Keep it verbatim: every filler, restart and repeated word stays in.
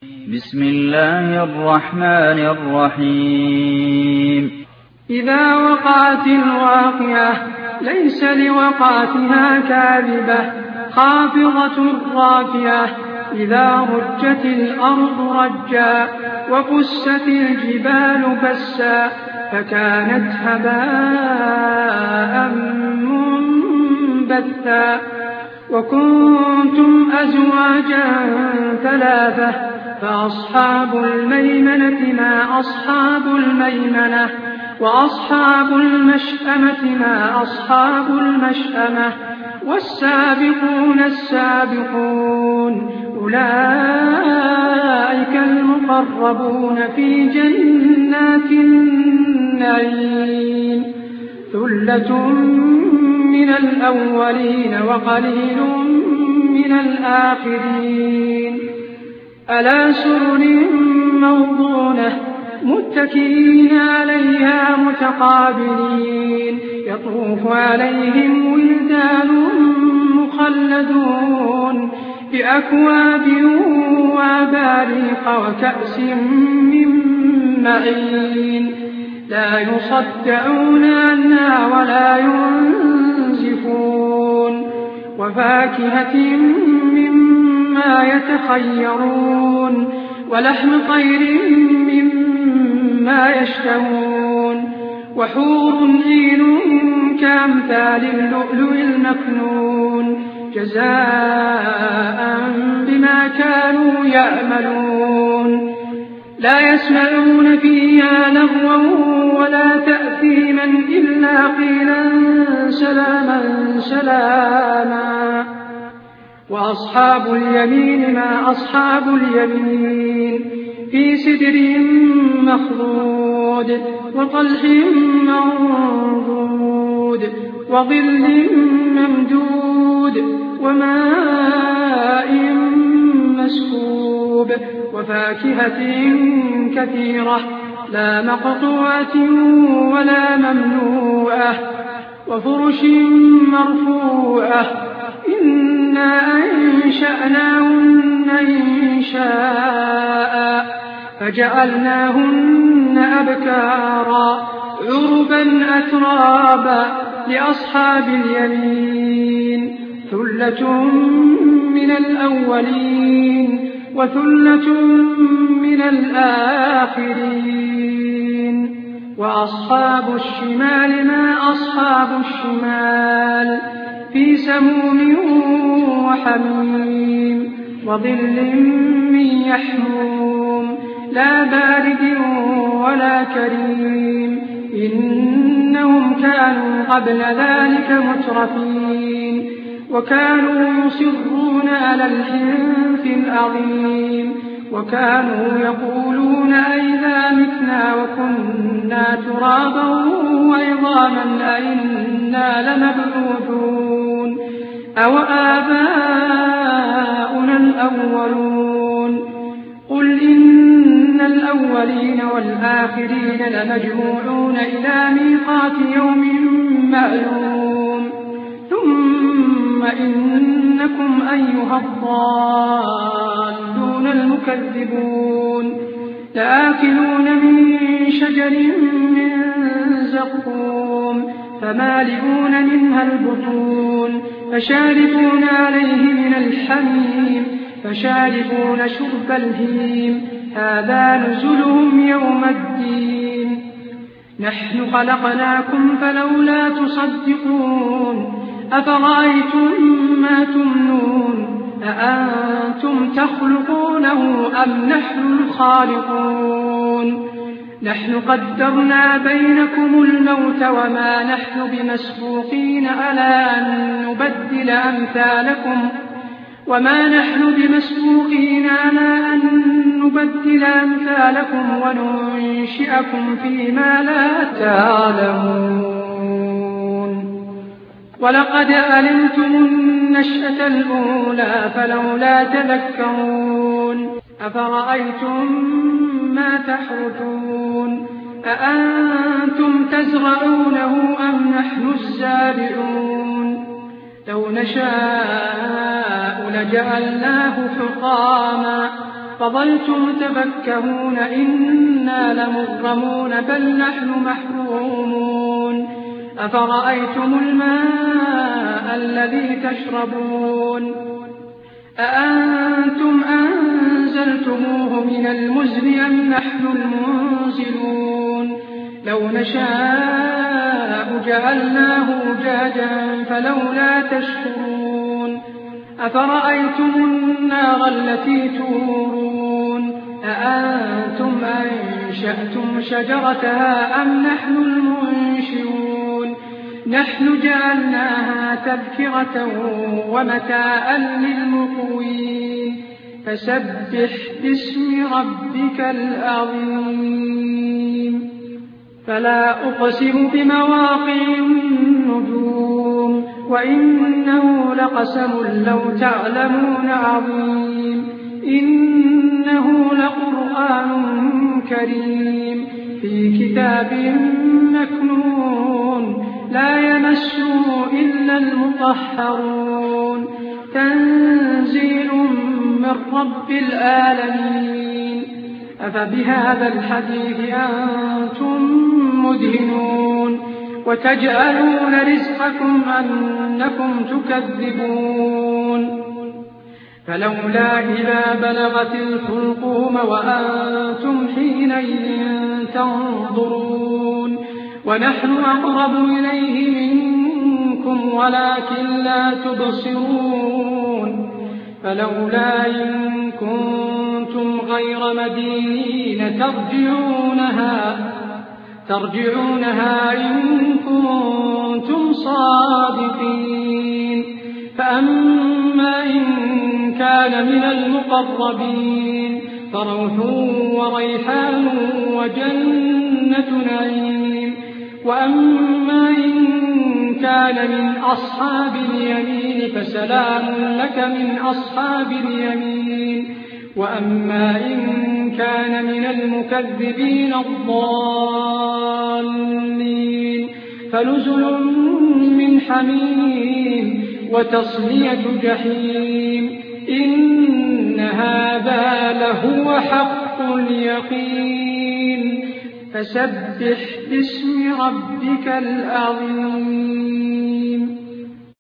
بسم الله الرحمن الرحيم إذا وقعت الواقعة ليس لوقعتها كاذبة خافضة رافعة إذا رجت الأرض رجا وبست الجبال بسا فكانت هباء منبثا وكنتم أزواجا ثلاثة فأصحاب الميمنة ما أصحاب الميمنة وأصحاب المشأمة ما أصحاب المشأمة والسابقون السابقون أولئك المقربون في جنات النعيم ثلة من الأولين وقليل من الآخرين ألا سرر موضونة متكئين عليها متقابلين يطوف عليهم ولدان مخلدون بأكواب وأباريق وكأس من معين لا يصدعون عنها ولا ينزفون وفاكهة مما يتخيرون ولحم طير مما يشتهون وحور عين كأمثال اللؤلؤ المكنون جزاء بما كانوا يعملون لا يسمعون فيها لغوا ولا تأثيما إلا قيلا سلاما سلاما وأصحاب اليمين ما أصحاب اليمين في سدر مخضود وطلح منضود وظل ممدود وماء مسكوب وفاكهة كثيرة لا مقطوعة ولا ممنوعة وفرش مرفوعة إنا أنشأناهن إنشاء فجعلناهن أبكارا عربا أترابا لأصحاب اليمين ثلة من الأولين وثلة من الآخرين وأصحاب الشمال ما أصحاب الشمال في سموم وحميم وظل من يحموم لا بارد ولا كريم إنهم كانوا قبل ذلك مترفين وكانوا يصرون على الحنث العظيم وكانوا يقولون أئذا متنا وكنا ترابا وعظاما أئنا لمبعوثون أو آباؤنا الأولون قل إن الأولين والآخرين لمجموعون إلى ميقات يوم معلوم ثم إنكم أيها الضالون المكذبون لآكلون من شجر من زقوم فمالئون منها البطون فشاربون عليه من الحميم فشاربون شرب الهيم هذا نزلهم يوم الدين نحن خلقناكم فلولا تصدقون أفرأيتم ما تمنون أأنتم تخلقونه أم نحن الخالقون نحن قدرنا بينكم الموت وما نحن بمسبوقين على أن نبدل أمثالكم وما نحن بمسبوقين على أن نبدل أمثالكم وننشئكم فيما لا تعلمون ولقد علمتم النشأة الأولى فلولا تذكرون أفرأيتم ما تحرثون أأنتم تزرعونه أم نحن الزارعون لو نشاء لجعلناه حطاما فظلتم تفكهون إنا لمغرمون بل نحن محرومون أفرأيتم الماء الذي تشربون أأنتم أنزلتموه من المزن أم نحن المنزلون لو نشاء جعلناه أجاجا فلولا تشكرون أفرأيتم النار التي تورون أأنتم أنشأتم شجرتها أم نحن المنشئون نحن جعلناها تذكرة ومتاعا للمقوين فسبح باسم ربك العظيم فلا أقسم بمواقع النجوم وإنه لقسم لو تعلمون عظيم إنه لقرآن كريم في كتاب مكنون لا يمسه إلا المطهرون تنزيل من رب العالمين أفبهذا الحديث أنتم مدهنون وتجعلون رزقكم أنكم تكذبون فلولا إذا بلغت الحلقوم وأنتم حينئذ تنظرون ونحن أقرب إليه منكم ولكن لا تبصرون فلولا إن كنتم غير مدينين ترجعونها ترجعونها إن كنتم صادقين فأما إن كان من المقربين فروح وريحان وجنة نعيم وأما إن كان من أصحاب اليمين فسلام لك من أصحاب اليمين وأما إن كان من المكذبين الضالين فنزل من حميم وتصلية جحيم إن هذا لهو حق اليقين فسبح باسم ربك العظيم